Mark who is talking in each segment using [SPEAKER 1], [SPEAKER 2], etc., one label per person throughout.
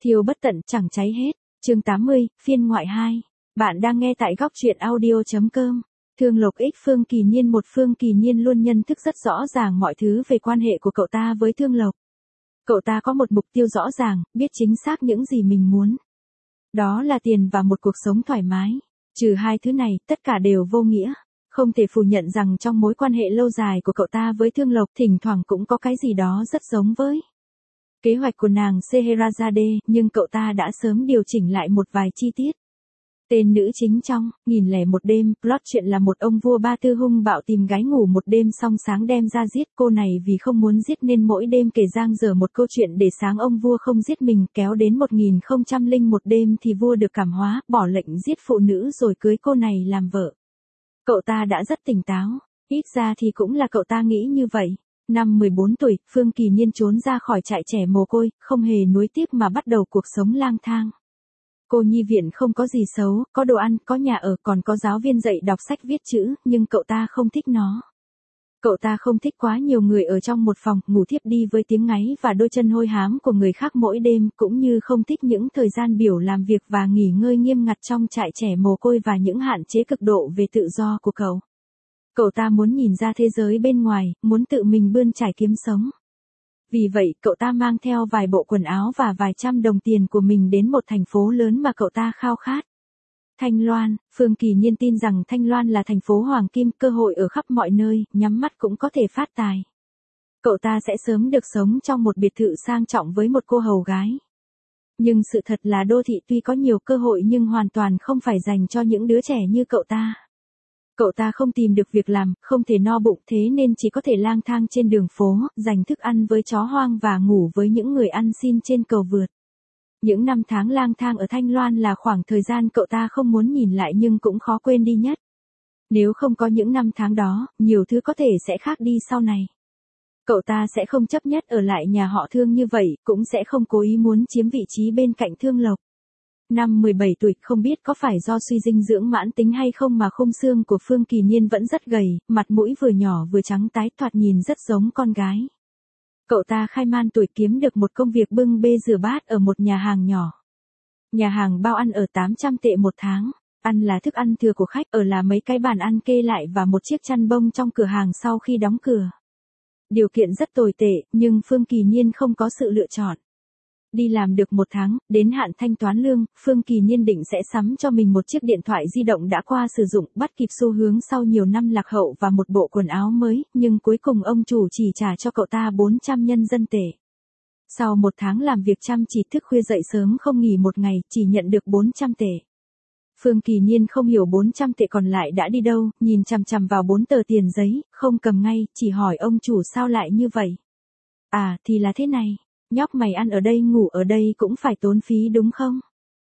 [SPEAKER 1] Thiêu bất tận chẳng cháy hết. Chương 80, phiên ngoại 2. Bạn đang nghe tại góc truyện audio.com. Thương Lộc Ích Phương Kỳ Nhiên. Một Phương Kỳ Nhiên luôn nhận thức rất rõ ràng mọi thứ về quan hệ của cậu ta với Thương Lộc. Cậu ta có một mục tiêu rõ ràng, biết chính xác những gì mình muốn. Đó là tiền và một cuộc sống thoải mái. Trừ hai thứ này, tất cả đều vô nghĩa. Không thể phủ nhận rằng trong mối quan hệ lâu dài của cậu ta với Thương Lộc thỉnh thoảng cũng có cái gì đó rất giống với kế hoạch của nàng Scheherazade, nhưng cậu ta đã sớm điều chỉnh lại một vài chi tiết. Tên nữ chính trong 1001 đêm, plot chuyện là một ông vua Ba Tư hung bạo tìm gái ngủ một đêm xong sáng đem ra giết cô này vì không muốn giết nên mỗi đêm kể dang dở một câu chuyện để sáng ông vua không giết mình. Kéo đến 1001 đêm thì vua được cảm hóa, bỏ lệnh giết phụ nữ rồi cưới cô này làm vợ. Cậu ta đã rất tỉnh táo, ít ra thì cũng là cậu ta nghĩ như vậy. Năm 14 tuổi, Phương Kỳ Nhiên trốn ra khỏi trại trẻ mồ côi, không hề nuối tiếc mà bắt đầu cuộc sống lang thang. Cô nhi viện không có gì xấu, có đồ ăn, có nhà ở, còn có giáo viên dạy đọc sách viết chữ, nhưng cậu ta không thích nó. Cậu ta không thích quá nhiều người ở trong một phòng, ngủ thiếp đi với tiếng ngáy và đôi chân hôi hám của người khác mỗi đêm, cũng như không thích những thời gian biểu làm việc và nghỉ ngơi nghiêm ngặt trong trại trẻ mồ côi và những hạn chế cực độ về tự do của cậu. Cậu ta muốn nhìn ra thế giới bên ngoài, muốn tự mình bươn trải kiếm sống. Vì vậy, cậu ta mang theo vài bộ quần áo và vài trăm đồng tiền của mình đến một thành phố lớn mà cậu ta khao khát. Thanh Loan. Phương Kỳ Nhiên tin rằng Thanh Loan là thành phố hoàng kim, cơ hội ở khắp mọi nơi, nhắm mắt cũng có thể phát tài. Cậu ta sẽ sớm được sống trong một biệt thự sang trọng với một cô hầu gái. Nhưng sự thật là đô thị tuy có nhiều cơ hội nhưng hoàn toàn không phải dành cho những đứa trẻ như cậu ta. Cậu ta không tìm được việc làm, không thể no bụng, thế nên chỉ có thể lang thang trên đường phố, giành thức ăn với chó hoang và ngủ với những người ăn xin trên cầu vượt. Những năm tháng lang thang ở Thanh Loan là khoảng thời gian cậu ta không muốn nhìn lại nhưng cũng khó quên đi nhất. Nếu không có những năm tháng đó, nhiều thứ có thể sẽ khác đi sau này. Cậu ta sẽ không chấp nhất ở lại nhà họ Thương như vậy, cũng sẽ không cố ý muốn chiếm vị trí bên cạnh Thương Lộc. Năm 17 tuổi, không biết có phải do suy dinh dưỡng mãn tính hay không mà khung xương của Phương Kỳ Nhiên vẫn rất gầy, mặt mũi vừa nhỏ vừa trắng tái, thoạt nhìn rất giống con gái. Cậu ta khai man tuổi kiếm được một công việc bưng bê rửa bát ở một nhà hàng nhỏ. Nhà hàng bao ăn ở 800 tệ một tháng, ăn là thức ăn thừa của khách, ở là mấy cái bàn ăn kê lại và một chiếc chăn bông trong cửa hàng sau khi đóng cửa. Điều kiện rất tồi tệ, nhưng Phương Kỳ Nhiên không có sự lựa chọn. Đi làm được một tháng, đến hạn thanh toán lương, Phương Kỳ Nhiên định sẽ sắm cho mình một chiếc điện thoại di động đã qua sử dụng, bắt kịp xu hướng sau nhiều năm lạc hậu và một bộ quần áo mới, nhưng cuối cùng ông chủ chỉ trả cho cậu ta 400 nhân dân tệ. Sau một tháng làm việc chăm chỉ thức khuya dậy sớm không nghỉ một ngày, chỉ nhận được 400 tệ. Phương Kỳ Nhiên không hiểu 400 tệ còn lại đã đi đâu, nhìn chằm chằm vào 4 tờ tiền giấy, không cầm ngay, chỉ hỏi ông chủ sao lại như vậy. À, thì là thế này. Nhóc mày ăn ở đây ngủ ở đây cũng phải tốn phí đúng không?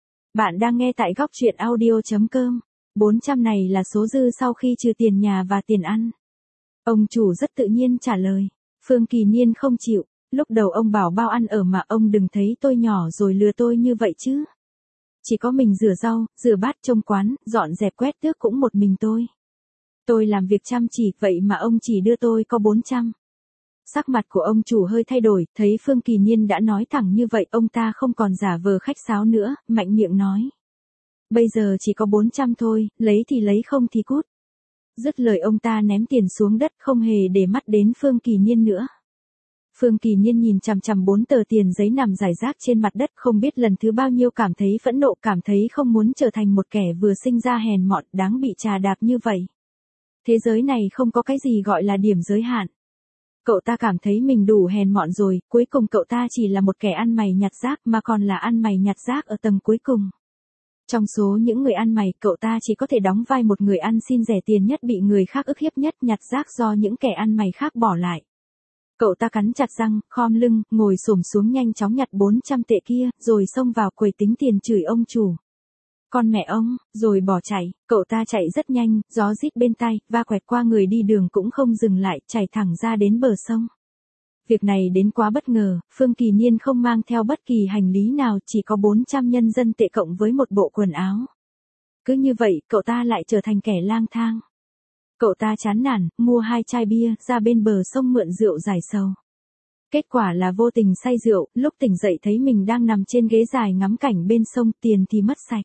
[SPEAKER 1] Bạn đang nghe tại góc truyện audio.com. 400 này là số dư sau khi trừ tiền nhà và tiền ăn. Ông chủ rất tự nhiên trả lời. Phương Kỳ Nhiên không chịu. Lúc đầu ông bảo bao ăn ở mà ông đừng thấy tôi nhỏ rồi lừa tôi như vậy chứ. Chỉ có mình rửa rau, rửa bát, trông quán, dọn dẹp quét tước cũng một mình tôi. Tôi làm việc chăm chỉ vậy mà ông chỉ đưa tôi có 400. Sắc mặt của ông chủ hơi thay đổi, thấy Phương Kỳ Nhiên đã nói thẳng như vậy, ông ta không còn giả vờ khách sáo nữa, mạnh miệng nói. Bây giờ chỉ có 400 thôi, lấy thì lấy không thì cút. Dứt lời ông ta ném tiền xuống đất, không hề để mắt đến Phương Kỳ Nhiên nữa. Phương Kỳ Nhiên nhìn chằm chằm 4 tờ tiền giấy nằm rải rác trên mặt đất, không biết lần thứ bao nhiêu cảm thấy phẫn nộ, cảm thấy không muốn trở thành một kẻ vừa sinh ra hèn mọn, đáng bị trà đạp như vậy. Thế giới này không có cái gì gọi là điểm giới hạn. Cậu ta cảm thấy mình đủ hèn mọn rồi, cuối cùng cậu ta chỉ là một kẻ ăn mày nhặt rác mà còn là ăn mày nhặt rác ở tầng cuối cùng. Trong số những người ăn mày, cậu ta chỉ có thể đóng vai một người ăn xin rẻ tiền nhất, bị người khác ức hiếp nhất, nhặt rác do những kẻ ăn mày khác bỏ lại. Cậu ta cắn chặt răng, khom lưng, ngồi xổm xuống nhanh chóng nhặt 400 tệ kia, rồi xông vào quầy tính tiền chửi ông chủ. Con mẹ ông, rồi bỏ chạy. Cậu ta chạy rất nhanh, gió rít bên tai, va quẹt qua người đi đường cũng không dừng lại, chạy thẳng ra đến bờ sông. Việc này đến quá bất ngờ, Phương Kỳ Nhiên không mang theo bất kỳ hành lý nào, chỉ có 400 nhân dân tệ cộng với một bộ quần áo. Cứ như vậy, cậu ta lại trở thành kẻ lang thang. Cậu ta chán nản, mua 2 chai bia, ra bên bờ sông mượn rượu giải sầu. Kết quả là vô tình say rượu, lúc tỉnh dậy thấy mình đang nằm trên ghế dài ngắm cảnh bên sông, tiền thì mất sạch.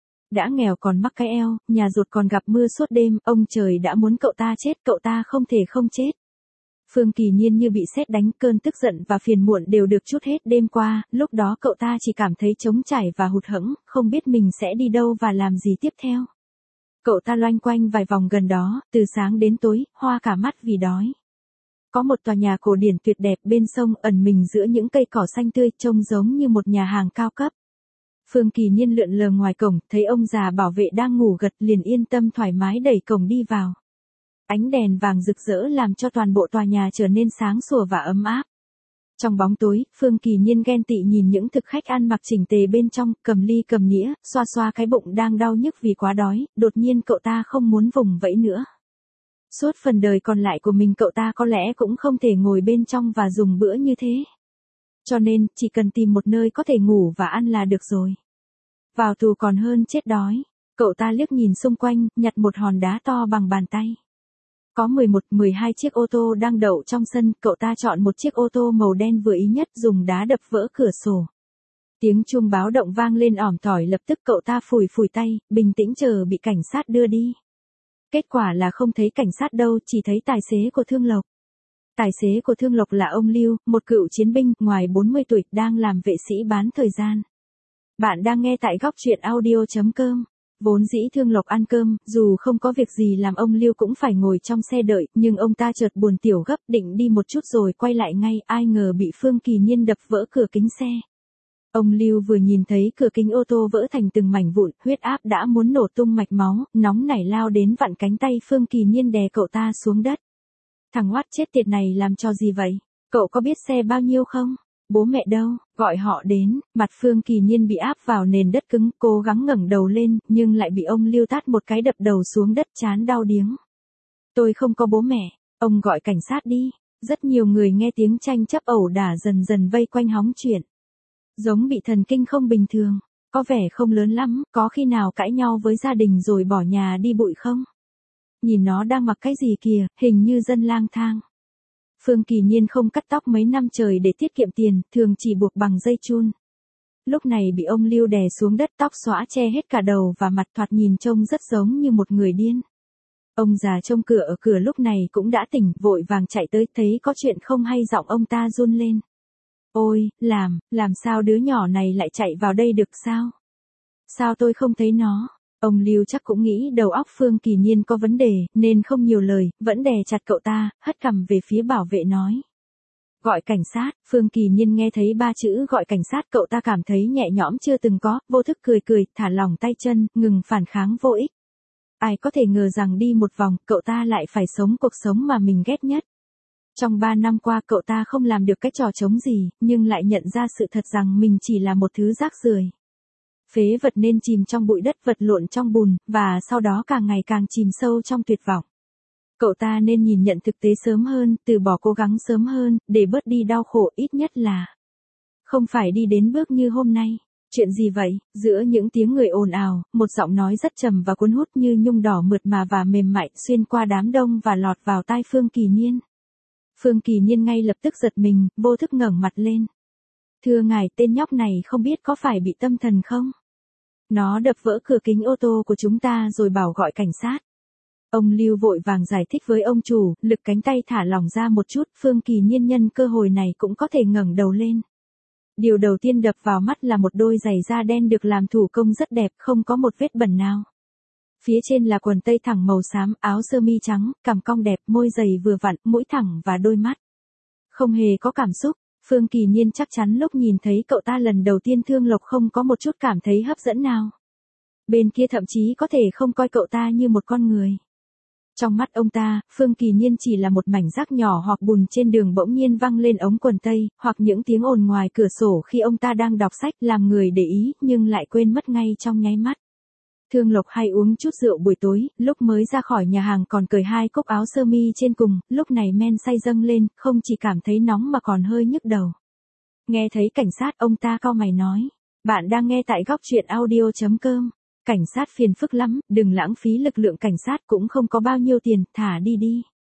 [SPEAKER 1] Đã nghèo còn mắc cái eo, nhà rột còn gặp mưa suốt đêm, ông trời đã muốn cậu ta chết, cậu ta không thể không chết. Phương Kỳ Nhiên như bị sét đánh, cơn tức giận và phiền muộn đều được trút hết đêm qua, lúc đó cậu ta chỉ cảm thấy trống trải và hụt hẫng, không biết mình sẽ đi đâu và làm gì tiếp theo. Cậu ta loanh quanh vài vòng gần đó, từ sáng đến tối, hoa cả mắt vì đói. Có một tòa nhà cổ điển tuyệt đẹp bên sông, ẩn mình giữa những cây cỏ xanh tươi, trông giống như một nhà hàng cao cấp. Phương Kỳ Nhiên lượn lờ ngoài cổng, thấy ông già bảo vệ đang ngủ gật, liền yên tâm thoải mái đẩy cổng đi vào. Ánh đèn vàng rực rỡ làm cho toàn bộ tòa nhà trở nên sáng sủa và ấm áp. Trong bóng tối, Phương Kỳ Nhiên ghen tị nhìn những thực khách ăn mặc chỉnh tề bên trong, cầm ly cầm nĩa, xoa xoa cái bụng đang đau nhức vì quá đói, đột nhiên cậu ta không muốn vùng vẫy nữa. Suốt phần đời còn lại của mình cậu ta có lẽ cũng không thể ngồi bên trong và dùng bữa như thế. Cho nên, chỉ cần tìm một nơi có thể ngủ và ăn là được rồi. Vào tù còn hơn chết đói. Cậu ta liếc nhìn xung quanh, nhặt một hòn đá to bằng bàn tay. Có 11-12 chiếc ô tô đang đậu trong sân, cậu ta chọn một chiếc ô tô màu đen vừa ý nhất, dùng đá đập vỡ cửa sổ. Tiếng chuông báo động vang lên ỏm tỏi, lập tức cậu ta phủi phủi tay, bình tĩnh chờ bị cảnh sát đưa đi. Kết quả là không thấy cảnh sát đâu, chỉ thấy tài xế của Thương Lộc. Tài xế của Thương Lộc là ông Lưu, một cựu chiến binh, ngoài 40 tuổi, đang làm vệ sĩ bán thời gian. Bạn đang nghe tại góc truyện audio.com. Vốn dĩ Thương Lộc ăn cơm, dù không có việc gì làm ông Lưu cũng phải ngồi trong xe đợi, nhưng ông ta chợt buồn tiểu gấp, định đi một chút rồi quay lại ngay, ai ngờ bị Phương Kỳ Nhiên đập vỡ cửa kính xe. Ông Lưu vừa nhìn thấy cửa kính ô tô vỡ thành từng mảnh vụn, huyết áp đã muốn nổ tung mạch máu, nóng nảy lao đến vặn cánh tay Phương Kỳ Nhiên đè cậu ta xuống đất. Thằng oát chết tiệt này làm cho gì vậy? Cậu có biết xe bao nhiêu không? Bố mẹ đâu? Gọi họ đến. Mặt Phương Kỳ Nhiên bị áp vào nền đất cứng, cố gắng ngẩng đầu lên, nhưng lại bị ông Lưu tát một cái đập đầu xuống đất, chán đau điếng. Tôi không có bố mẹ, ông gọi cảnh sát đi. Rất nhiều người nghe tiếng tranh chấp ẩu đả dần dần vây quanh hóng chuyện. Giống bị thần kinh không bình thường, có vẻ không lớn lắm, có khi nào cãi nhau với gia đình rồi bỏ nhà đi bụi không? Nhìn nó đang mặc cái gì kìa, hình như dân lang thang. Phương Kỳ Nhiên không cắt tóc mấy năm trời để tiết kiệm tiền, thường chỉ buộc bằng dây chun. Lúc này bị ông Lưu đè xuống đất, tóc xõa che hết cả đầu và mặt, thoạt nhìn trông rất giống như một người điên. Ông già trông cửa ở cửa lúc này cũng đã tỉnh, vội vàng chạy tới, thấy có chuyện không hay, giọng ông ta run lên. Ôi, làm sao đứa nhỏ này lại chạy vào đây được sao? Sao tôi không thấy nó? Ông Lưu chắc cũng nghĩ đầu óc Phương Kỳ Nhiên có vấn đề, nên không nhiều lời, vẫn đè chặt cậu ta, hất cằm về phía bảo vệ nói. Gọi cảnh sát. Phương Kỳ Nhiên nghe thấy 3 chữ gọi cảnh sát, cậu ta cảm thấy nhẹ nhõm chưa từng có, vô thức cười cười, thả lỏng tay chân, ngừng phản kháng vô ích. Ai có thể ngờ rằng đi một vòng, cậu ta lại phải sống cuộc sống mà mình ghét nhất. Trong 3 năm qua cậu ta không làm được cái trò trống gì, nhưng lại nhận ra sự thật rằng mình chỉ là một thứ rác rưởi. Phế vật nên chìm trong bụi đất, vật lộn trong bùn, và sau đó càng ngày càng chìm sâu trong tuyệt vọng. Cậu ta nên nhìn nhận thực tế sớm hơn, từ bỏ cố gắng sớm hơn, để bớt đi đau khổ, ít nhất là không phải đi đến bước như hôm nay. Chuyện gì vậy? Giữa những tiếng người ồn ào, một giọng nói rất trầm và cuốn hút như nhung đỏ mượt mà và mềm mại xuyên qua đám đông và lọt vào tai Phương Kỳ Nhiên. Phương Kỳ Nhiên ngay lập tức giật mình, vô thức ngẩng mặt lên. Thưa ngài, tên nhóc này không biết có phải bị tâm thần không? Nó đập vỡ cửa kính ô tô của chúng ta rồi bảo gọi cảnh sát. Ông Lưu vội vàng giải thích với ông chủ, lực cánh tay thả lỏng ra một chút, Phương Kỳ Nhiên nhân cơ hội này cũng có thể ngẩng đầu lên. Điều đầu tiên đập vào mắt là một đôi giày da đen được làm thủ công rất đẹp, không có một vết bẩn nào. Phía trên là quần tây thẳng màu xám, áo sơ mi trắng, cằm cong đẹp, môi dày vừa vặn, mũi thẳng và đôi mắt không hề có cảm xúc. Phương Kỳ Nhiên chắc chắn lúc nhìn thấy cậu ta lần đầu tiên Thương Lộc không có một chút cảm thấy hấp dẫn nào. Bên kia thậm chí có thể không coi cậu ta như một con người. Trong mắt ông ta, Phương Kỳ Nhiên chỉ là một mảnh rác nhỏ hoặc bùn trên đường. Bỗng nhiên vang lên ống quần tây, hoặc những tiếng ồn ngoài cửa sổ khi ông ta đang đọc sách, làm người để ý, nhưng lại quên mất ngay trong nháy mắt. Thương Lộc hay uống chút rượu buổi tối, lúc mới ra khỏi nhà hàng còn cởi 2 cúc áo sơ mi trên cùng, lúc này men say dâng lên, không chỉ cảm thấy nóng mà còn hơi nhức đầu. Nghe thấy cảnh sát, ông ta cau mày nói. Bạn đang nghe tại góc truyện audio.com. Cảnh sát phiền phức lắm, đừng lãng phí lực lượng cảnh sát, cũng không có bao nhiêu tiền, thả đi đi.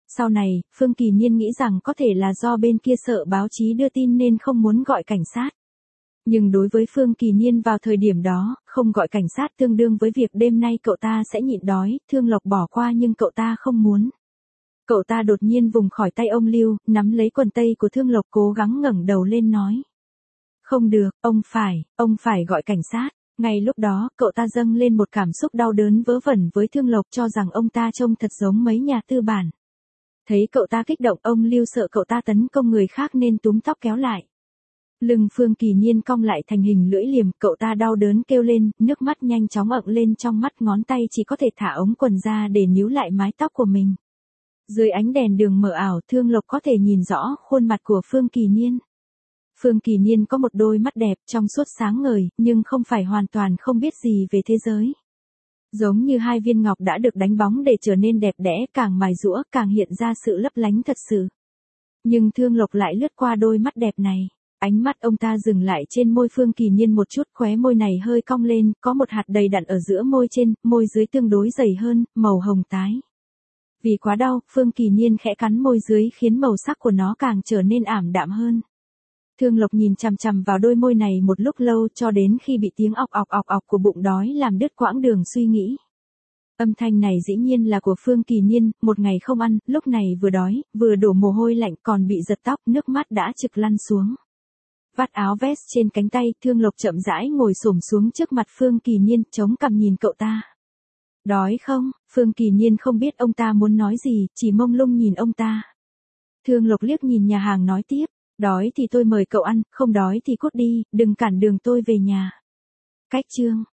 [SPEAKER 1] Sau này, Phương Kỳ Nhiên nghĩ rằng có thể là do bên kia sợ báo chí đưa tin nên không muốn gọi cảnh sát. Nhưng đối với Phương Kỳ Nhiên vào thời điểm đó, không gọi cảnh sát tương đương với việc đêm nay cậu ta sẽ nhịn đói, Thương Lộc bỏ qua nhưng cậu ta không muốn. Cậu ta đột nhiên vùng khỏi tay ông Lưu, nắm lấy quần tây của Thương Lộc cố gắng ngẩng đầu lên nói. Không được, ông phải gọi cảnh sát. Ngay lúc đó, cậu ta dâng lên một cảm xúc đau đớn vớ vẩn với Thương Lộc cho rằng ông ta trông thật giống mấy nhà tư bản. Thấy cậu ta kích động, ông Lưu sợ cậu ta tấn công người khác nên túm tóc kéo lại. Lưng Phương Kỳ Nhiên cong lại thành hình lưỡi liềm, cậu ta đau đớn kêu lên, nước mắt nhanh chóng ậm lên trong mắt, ngón tay chỉ có thể thả ống quần ra để níu lại mái tóc của mình. Dưới ánh đèn đường mờ ảo, Thương Lộc có thể nhìn rõ khuôn mặt của Phương Kỳ Nhiên. Phương Kỳ Nhiên có một đôi mắt đẹp trong suốt sáng ngời, nhưng không phải hoàn toàn không biết gì về thế giới. Giống như hai viên ngọc đã được đánh bóng để trở nên đẹp đẽ, càng mài giũa càng hiện ra sự lấp lánh thật sự. Nhưng Thương Lộc lại lướt qua đôi mắt đẹp này. Ánh mắt ông ta dừng lại trên môi Phương Kỳ Nhiên một chút, khóe môi này hơi cong lên, có một hạt đầy đặn ở giữa môi trên, môi dưới tương đối dày hơn, màu hồng tái. Vì quá đau, Phương Kỳ Nhiên khẽ cắn môi dưới khiến màu sắc của nó càng trở nên ảm đạm hơn. Thương Lộc nhìn chằm chằm vào đôi môi này một lúc lâu cho đến khi bị tiếng ọc ọc của bụng đói làm đứt quãng đường suy nghĩ. Âm thanh này dĩ nhiên là của Phương Kỳ Nhiên, một ngày không ăn, lúc này vừa đói, vừa đổ mồ hôi lạnh còn bị giật tóc, nước mắt đã trực lăn xuống. Vắt áo vest trên cánh tay, Thương Lộc chậm rãi ngồi xổm xuống trước mặt Phương Kỳ Nhiên, chống cằm nhìn cậu ta. Đói không? Phương Kỳ Nhiên không biết ông ta muốn nói gì, chỉ mông lung nhìn ông ta. Thương Lộc liếc nhìn nhà hàng nói tiếp, đói thì tôi mời cậu ăn, không đói thì cút đi, đừng cản đường tôi về nhà. Cách chương